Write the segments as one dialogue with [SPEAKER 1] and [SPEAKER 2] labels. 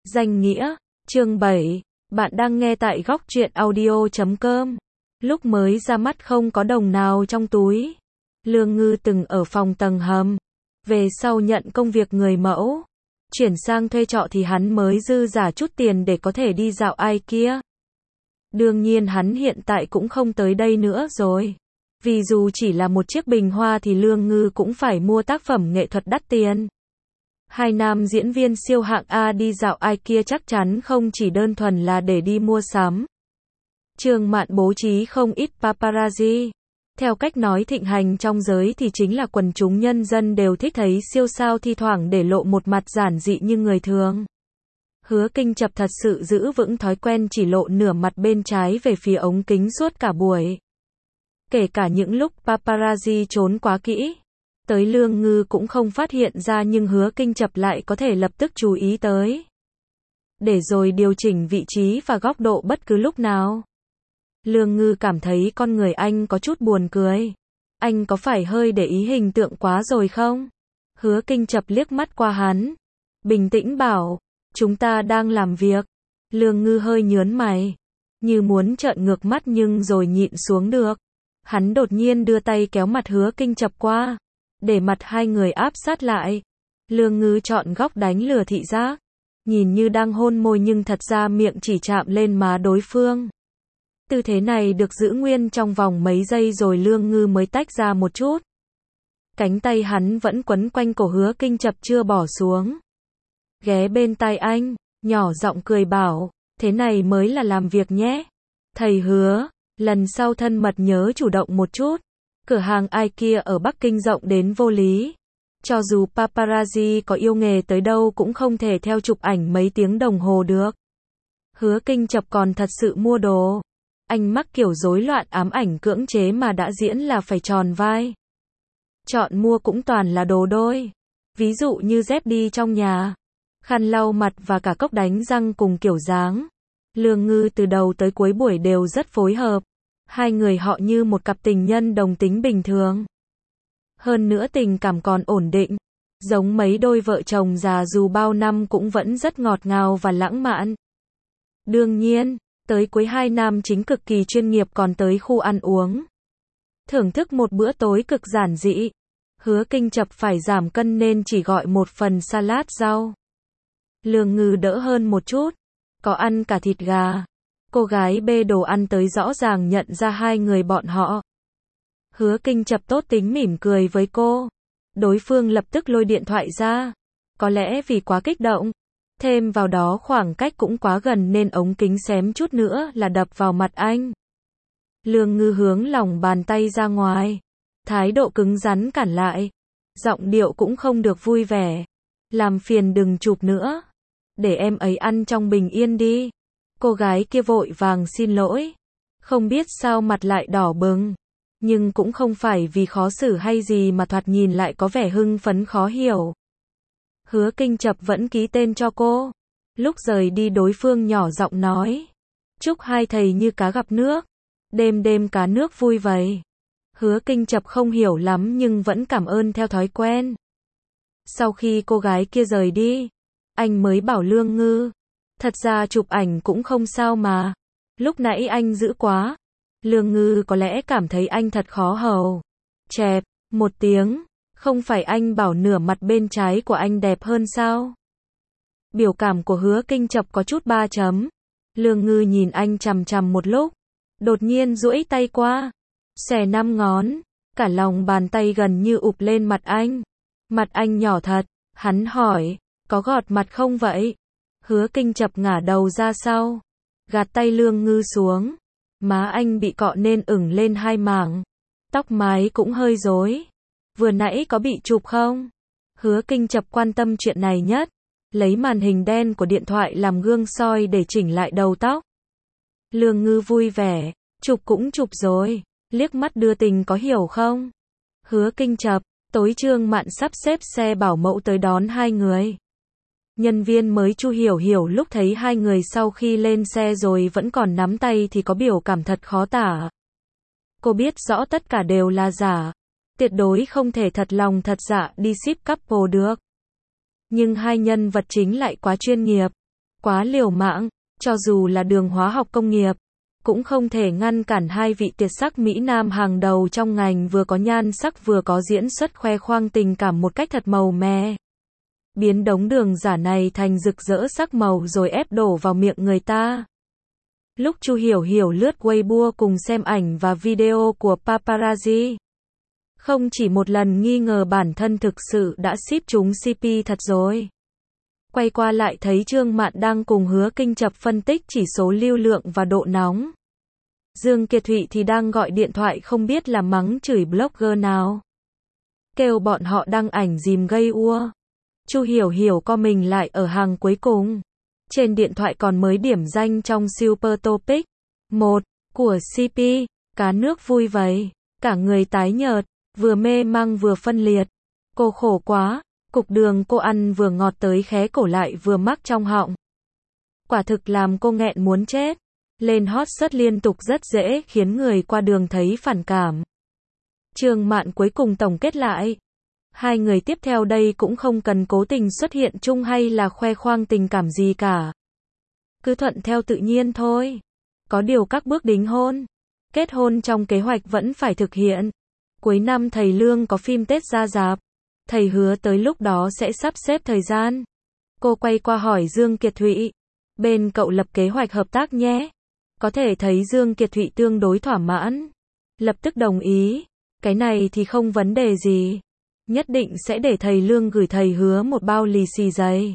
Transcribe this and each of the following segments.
[SPEAKER 1] Danh nghĩa, chương 7, bạn đang nghe tại góc truyện audio.com. Lúc mới ra mắt không có đồng nào trong túi. Lương Ngư từng ở phòng tầng hầm. Về sau nhận công việc người mẫu. Chuyển sang thuê trọ thì hắn mới dư giả chút tiền để có thể đi dạo ai kia. Đương nhiên hắn hiện tại cũng không tới đây nữa rồi. Vì dù chỉ là một chiếc bình hoa thì Lương Ngư cũng phải mua tác phẩm nghệ thuật đắt tiền. Hai nam diễn viên siêu hạng A đi dạo ai kia chắc chắn không chỉ đơn thuần là để đi mua sắm. Trương Mạn bố trí không ít paparazzi. Theo cách nói thịnh hành trong giới thì chính là quần chúng nhân dân đều thích thấy siêu sao thi thoảng để lộ một mặt giản dị như người thường. Hứa Kinh Chập thật sự giữ vững thói quen chỉ lộ nửa mặt bên trái về phía ống kính suốt cả buổi. Kể cả những lúc paparazzi trốn quá kỹ. Tới Lương Ngư cũng không phát hiện ra nhưng Hứa Kinh Chập lại có thể lập tức chú ý tới. Để rồi điều chỉnh vị trí và góc độ bất cứ lúc nào. Lương Ngư cảm thấy con người anh có chút buồn cười. Anh có phải hơi để ý hình tượng quá rồi không? Hứa Kinh Chập liếc mắt qua hắn. Bình tĩnh bảo, chúng ta đang làm việc. Lương Ngư hơi nhớn mày. Như muốn trợn ngược mắt nhưng rồi nhịn xuống được. Hắn đột nhiên đưa tay kéo mặt Hứa Kinh Chập qua. Để mặt hai người áp sát lại. Lương Ngư chọn góc đánh lừa thị giác. Nhìn như đang hôn môi nhưng thật ra miệng chỉ chạm lên má đối phương. Tư thế này được giữ nguyên trong vòng mấy giây rồi Lương Ngư mới tách ra một chút. Cánh tay hắn vẫn quấn quanh cổ Hứa Kinh Chập chưa bỏ xuống. Ghé bên tai anh, nhỏ giọng cười bảo, thế này mới là làm việc nhé. Thầy Hứa, lần sau thân mật nhớ chủ động một chút. Cửa hàng ai kia ở Bắc Kinh rộng đến vô lý. Cho dù paparazzi có yêu nghề tới đâu cũng không thể theo chụp ảnh mấy tiếng đồng hồ được. Hứa Kinh Chập còn thật sự mua đồ. Anh mắc kiểu rối loạn ám ảnh cưỡng chế mà đã diễn là phải tròn vai. Chọn mua cũng toàn là đồ đôi. Ví dụ như dép đi trong nhà, khăn lau mặt và cả cốc đánh răng cùng kiểu dáng. Lương Ngư từ đầu tới cuối buổi đều rất phối hợp. Hai người họ như một cặp tình nhân đồng tính bình thường. Hơn nữa tình cảm còn ổn định. Giống mấy đôi vợ chồng già dù bao năm cũng vẫn rất ngọt ngào và lãng mạn. Đương nhiên, tới cuối hai nam chính cực kỳ chuyên nghiệp còn tới khu ăn uống. Thưởng thức một bữa tối cực giản dị. Hứa Kinh Chập phải giảm cân nên chỉ gọi một phần salad rau. Lương Ngư đỡ hơn một chút. Có ăn cả thịt gà. Cô gái bê đồ ăn tới rõ ràng nhận ra hai người bọn họ. Hứa Kinh Chập tốt tính mỉm cười với cô. Đối phương lập tức lôi điện thoại ra. Có lẽ vì quá kích động. Thêm vào đó khoảng cách cũng quá gần nên ống kính xém chút nữa là đập vào mặt anh. Lương Ngư hướng lòng bàn tay ra ngoài. Thái độ cứng rắn cản lại. Giọng điệu cũng không được vui vẻ. Làm phiền đừng chụp nữa. Để em ấy ăn trong bình yên đi. Cô gái kia vội vàng xin lỗi. Không biết sao mặt lại đỏ bừng. Nhưng cũng không phải vì khó xử hay gì mà thoạt nhìn lại có vẻ hưng phấn khó hiểu. Hứa Kinh Chập vẫn ký tên cho cô. Lúc rời đi đối phương nhỏ giọng nói. Chúc hai thầy như cá gặp nước. Đêm đêm cá nước vui vầy. Hứa Kinh Chập không hiểu lắm nhưng vẫn cảm ơn theo thói quen. Sau khi cô gái kia rời đi, anh mới bảo Lương Ngư. Thật ra chụp ảnh cũng không sao mà. Lúc nãy anh giữ quá. Lương Ngư có lẽ cảm thấy anh thật khó hầu. Chẹp, một tiếng. Không phải anh bảo nửa mặt bên trái của anh đẹp hơn sao? Biểu cảm của Hứa Kinh Chập có chút ba chấm. Lương Ngư nhìn anh chằm chằm một lúc. Đột nhiên duỗi tay qua. Xòe 5 ngón. Cả lòng bàn tay gần như ụp lên mặt anh. Mặt anh nhỏ thật. Hắn hỏi. Có gọt mặt không vậy? Hứa Kinh Chập ngả đầu ra sau. Gạt tay Lương Ngư xuống. Má anh bị cọ nên ửng lên hai mảng. Tóc mái cũng hơi rối. Vừa nãy có bị chụp không? Hứa Kinh Chập quan tâm chuyện này nhất. Lấy màn hình đen của điện thoại làm gương soi để chỉnh lại đầu tóc. Lương Ngư vui vẻ. Chụp cũng chụp rồi. Liếc mắt đưa tình có hiểu không? Hứa Kinh Chập. Tối Trương Mạn sắp xếp xe bảo mẫu tới đón hai người. Nhân viên mới Chu Hiểu Hiểu lúc thấy hai người sau khi lên xe rồi vẫn còn nắm tay thì có biểu cảm thật khó tả. Cô biết rõ tất cả đều là giả. Tuyệt đối không thể thật lòng thật dạ đi ship couple được. Nhưng hai nhân vật chính lại quá chuyên nghiệp. Quá liều mạng, cho dù là Đường Hóa học công nghiệp, cũng không thể ngăn cản hai vị tuyệt sắc Mỹ Nam hàng đầu trong ngành vừa có nhan sắc vừa có diễn xuất khoe khoang tình cảm một cách thật màu mè. Biến đống đường giả này thành rực rỡ sắc màu rồi ép đổ vào miệng người ta. Lúc Chu Hiểu Hiểu lướt Weibo cùng xem ảnh và video của paparazzi, không chỉ một lần nghi ngờ bản thân thực sự đã ship chúng CP thật rồi. Quay qua lại thấy Trương Mạn đang cùng Hứa Kinh Chập phân tích chỉ số lưu lượng và độ nóng. Dương Kiệt Thụy thì đang gọi điện thoại không biết là mắng chửi blogger nào. Kêu bọn họ đăng ảnh dìm gây ua. Chu Hiểu Hiểu co mình lại ở hàng cuối cùng. Trên điện thoại còn mới điểm danh trong Super Topic 1 của CP. Cá nước vui vầy. Cả người tái nhợt, vừa mê mang vừa phân liệt. Cô khổ quá. Cục đường cô ăn vừa ngọt tới khé cổ lại vừa mắc trong họng. Quả thực làm cô nghẹn muốn chết. Lên hot search liên tục rất dễ khiến người qua đường thấy phản cảm. Trương Mạn cuối cùng tổng kết lại. Hai người tiếp theo đây cũng không cần cố tình xuất hiện chung hay là khoe khoang tình cảm gì cả. Cứ thuận theo tự nhiên thôi. Có điều các bước đính hôn, kết hôn trong kế hoạch vẫn phải thực hiện. Cuối năm thầy Lương có phim Tết ra rạp. Thầy hứa tới lúc đó sẽ sắp xếp thời gian. Cô quay qua hỏi Dương Kiệt Thụy. Bên cậu lập kế hoạch hợp tác nhé. Có thể thấy Dương Kiệt Thụy tương đối thỏa mãn. Lập tức đồng ý. Cái này thì không vấn đề gì. Nhất định sẽ để thầy Lương gửi thầy hứa một bao lì xì dày.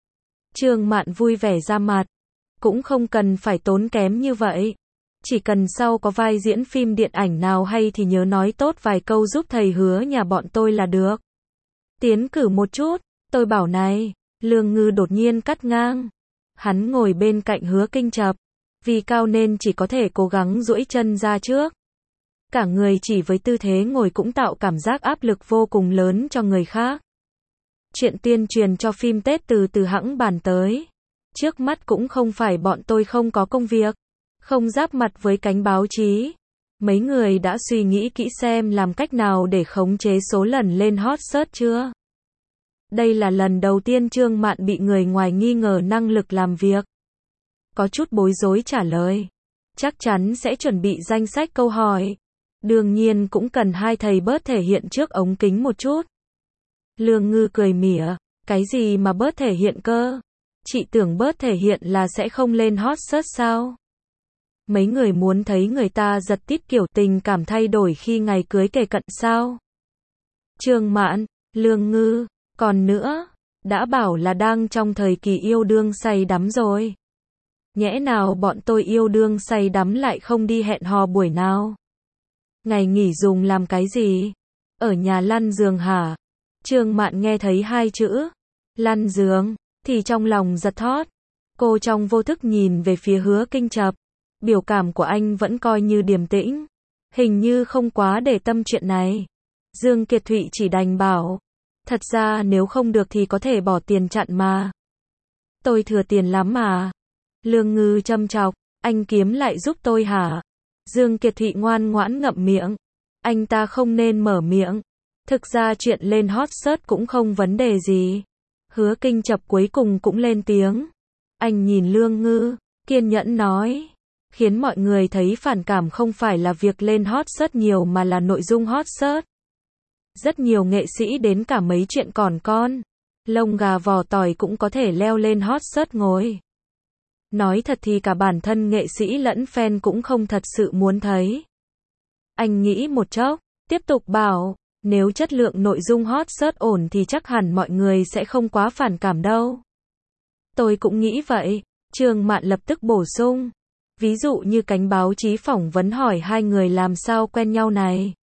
[SPEAKER 1] Trương Mạn vui vẻ ra mặt. Cũng không cần phải tốn kém như vậy. Chỉ cần sau có vai diễn phim điện ảnh nào hay thì nhớ nói tốt vài câu giúp thầy hứa nhà bọn tôi là được. Tiến cử một chút, tôi bảo này. Lương Ngư đột nhiên cắt ngang. Hắn ngồi bên cạnh Hứa Kinh Chập. Vì cao nên chỉ có thể cố gắng duỗi chân ra trước. Cả người chỉ với tư thế ngồi cũng tạo cảm giác áp lực vô cùng lớn cho người khác. Chuyện tuyên truyền cho phim Tết từ hãng bàn tới. Trước mắt cũng không phải bọn tôi không có công việc. Không giáp mặt với cánh báo chí. Mấy người đã suy nghĩ kỹ xem làm cách nào để khống chế số lần lên hot search chưa? Đây là lần đầu tiên Trương Mạn bị người ngoài nghi ngờ năng lực làm việc. Có chút bối rối trả lời. Chắc chắn sẽ chuẩn bị danh sách câu hỏi. Đương nhiên cũng cần hai thầy bớt thể hiện trước ống kính một chút. Lương Ngư cười mỉa. Cái gì mà bớt thể hiện cơ? Chị tưởng bớt thể hiện là sẽ không lên hot search sao? Mấy người muốn thấy người ta giật tít kiểu tình cảm thay đổi khi ngày cưới kề cận sao? Trương Mạn, Lương Ngư, còn nữa, đã bảo là đang trong thời kỳ yêu đương say đắm rồi. Nhẽ nào bọn tôi yêu đương say đắm lại không đi hẹn hò buổi nào? Ngày nghỉ dùng làm cái gì? Ở nhà lăn giường hả? Trương Mạn nghe thấy hai chữ lăn giường thì trong lòng giật thót. Cô trong vô thức nhìn về phía Hứa Kinh Chập. Biểu cảm của anh vẫn coi như điềm tĩnh. Hình như không quá để tâm chuyện này. Dương Kiệt Thụy chỉ đành bảo. Thật ra nếu không được thì có thể bỏ tiền chặn mà. Tôi thừa tiền lắm mà. Lương Ngư châm chọc. Anh kiếm lại giúp tôi hả? Dương Kiệt Thụy ngoan ngoãn ngậm miệng. Anh ta không nên mở miệng. Thực ra chuyện lên hot search cũng không vấn đề gì. Hứa Kinh Chập cuối cùng cũng lên tiếng. Anh nhìn Lương Ngư, kiên nhẫn nói. Khiến mọi người thấy phản cảm không phải là việc lên hot search nhiều mà là nội dung hot search. Rất nhiều nghệ sĩ đến cả mấy chuyện còn con. Lông gà vỏ tỏi cũng có thể leo lên hot search ngồi. Nói thật thì cả bản thân nghệ sĩ lẫn fan cũng không thật sự muốn thấy. Anh nghĩ một chốc, tiếp tục bảo. Nếu chất lượng nội dung hot search ổn thì chắc hẳn mọi người sẽ không quá phản cảm đâu. Tôi cũng nghĩ vậy. Trương Mạn lập tức bổ sung. Ví dụ như cánh báo chí phỏng vấn hỏi hai người làm sao quen nhau này.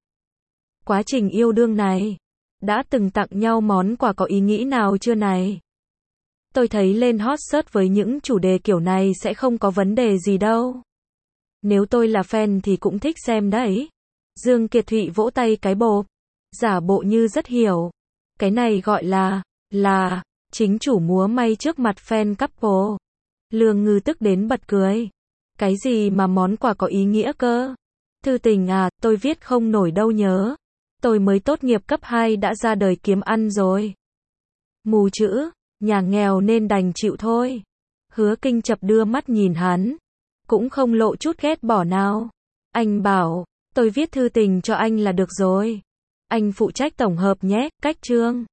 [SPEAKER 1] Quá trình yêu đương này. Đã từng tặng nhau món quà có ý nghĩ nào chưa này? Tôi thấy lên hot search với những chủ đề kiểu này sẽ không có vấn đề gì đâu. Nếu tôi là fan thì cũng thích xem đấy. Dương Kiệt Thụy vỗ tay cái bộp. Giả bộ như rất hiểu. Cái này gọi là, chính chủ múa may trước mặt fan couple. Lương Ngư tức đến bật cười. Cái gì mà món quà có ý nghĩa cơ? Thư tình à, tôi viết không nổi đâu nhớ. Tôi mới tốt nghiệp cấp 2 đã ra đời kiếm ăn rồi. Mù chữ, nhà nghèo nên đành chịu thôi. Hứa Kinh Chập đưa mắt nhìn hắn, cũng không lộ chút ghét bỏ nào. Anh bảo, tôi viết thư tình cho anh là được rồi. Anh phụ trách tổng hợp nhé, cách chương.